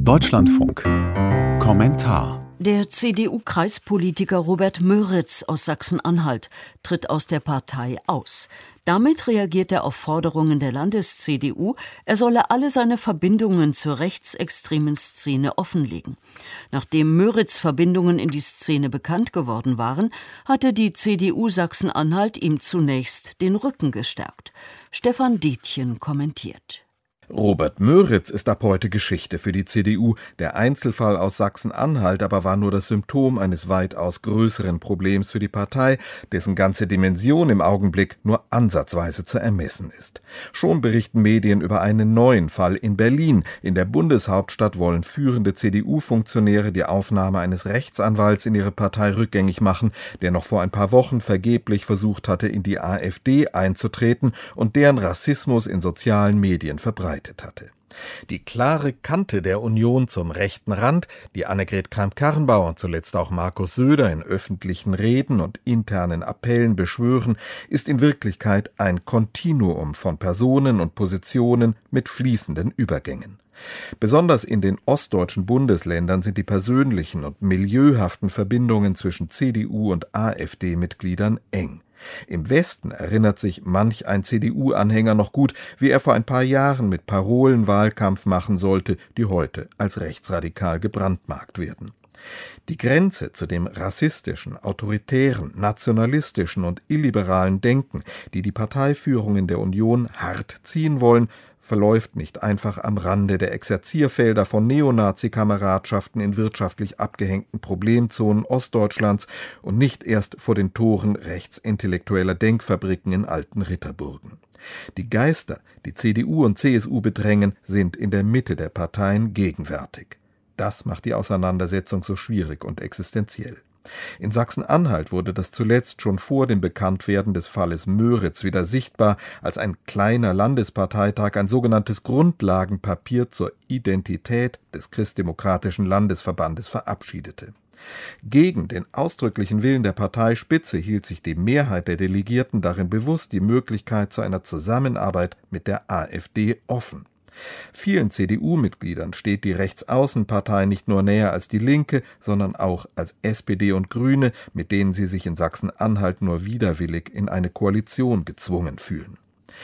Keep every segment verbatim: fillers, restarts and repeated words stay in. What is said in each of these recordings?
Deutschlandfunk. Kommentar. Der C D U-Kreispolitiker Robert Möritz aus Sachsen-Anhalt tritt aus der Partei aus. Damit reagiert er auf Forderungen der Landes-C D U, er solle alle seine Verbindungen zur rechtsextremen Szene offenlegen. Nachdem Möritz' Verbindungen in die Szene bekannt geworden waren, hatte die C D U Sachsen-Anhalt ihm zunächst den Rücken gestärkt. Stefan Detjen kommentiert. Robert Möritz ist ab heute Geschichte für die C D U. Der Einzelfall aus Sachsen-Anhalt aber war nur das Symptom eines weitaus größeren Problems für die Partei, dessen ganze Dimension im Augenblick nur ansatzweise zu ermessen ist. Schon berichten Medien über einen neuen Fall in Berlin. In der Bundeshauptstadt wollen führende C D U-Funktionäre die Aufnahme eines Rechtsanwalts in ihre Partei rückgängig machen, der noch vor ein paar Wochen vergeblich versucht hatte, in die AfD einzutreten und deren Rassismus in sozialen Medien verbreitet hatte. Die klare Kante der Union zum rechten Rand, die Annegret Kramp-Karrenbauer und zuletzt auch Markus Söder in öffentlichen Reden und internen Appellen beschwören, ist in Wirklichkeit ein Kontinuum von Personen und Positionen mit fließenden Übergängen. Besonders in den ostdeutschen Bundesländern sind die persönlichen und milieuhaften Verbindungen zwischen C D U und AfD-Mitgliedern eng. Im Westen erinnert sich manch ein C D U-Anhänger noch gut, wie er vor ein paar Jahren mit Parolen Wahlkampf machen sollte, die heute als rechtsradikal gebrandmarkt werden. Die Grenze zu dem rassistischen, autoritären, nationalistischen und illiberalen Denken, die die Parteiführungen der Union hart ziehen wollen, verläuft nicht einfach am Rande der Exerzierfelder von Neonazi-Kameradschaften in wirtschaftlich abgehängten Problemzonen Ostdeutschlands und nicht erst vor den Toren rechtsintellektueller Denkfabriken in alten Ritterburgen. Die Geister, die C D U und C S U bedrängen, sind in der Mitte der Parteien gegenwärtig. Das macht die Auseinandersetzung so schwierig und existenziell. In Sachsen-Anhalt wurde das zuletzt schon vor dem Bekanntwerden des Falles Möritz wieder sichtbar, als ein kleiner Landesparteitag ein sogenanntes Grundlagenpapier zur Identität des Christdemokratischen Landesverbandes verabschiedete. Gegen den ausdrücklichen Willen der Parteispitze hielt sich die Mehrheit der Delegierten darin bewusst, die Möglichkeit zu einer Zusammenarbeit mit der AfD offen. Vielen C D U-Mitgliedern steht die Rechtsaußenpartei nicht nur näher als die Linke, sondern auch als S P D und Grüne, mit denen sie sich in Sachsen-Anhalt nur widerwillig in eine Koalition gezwungen fühlen.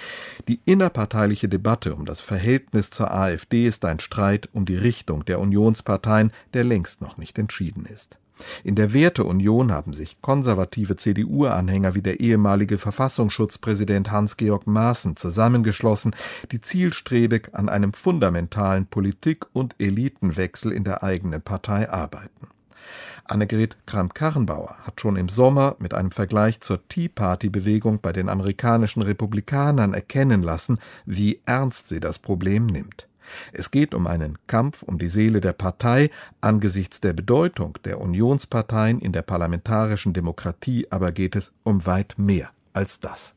Die innerparteiliche Debatte um das Verhältnis zur AfD ist ein Streit um die Richtung der Unionsparteien, der längst noch nicht entschieden ist. In der Werteunion haben sich konservative C D U-Anhänger wie der ehemalige Verfassungsschutzpräsident Hans-Georg Maaßen zusammengeschlossen, die zielstrebig an einem fundamentalen Politik- und Elitenwechsel in der eigenen Partei arbeiten. Annegret Kramp-Karrenbauer hat schon im Sommer mit einem Vergleich zur Tea-Party-Bewegung bei den amerikanischen Republikanern erkennen lassen, wie ernst sie das Problem nimmt. Es geht um einen Kampf um die Seele der Partei, angesichts der Bedeutung der Unionsparteien in der parlamentarischen Demokratie aber geht es um weit mehr als das.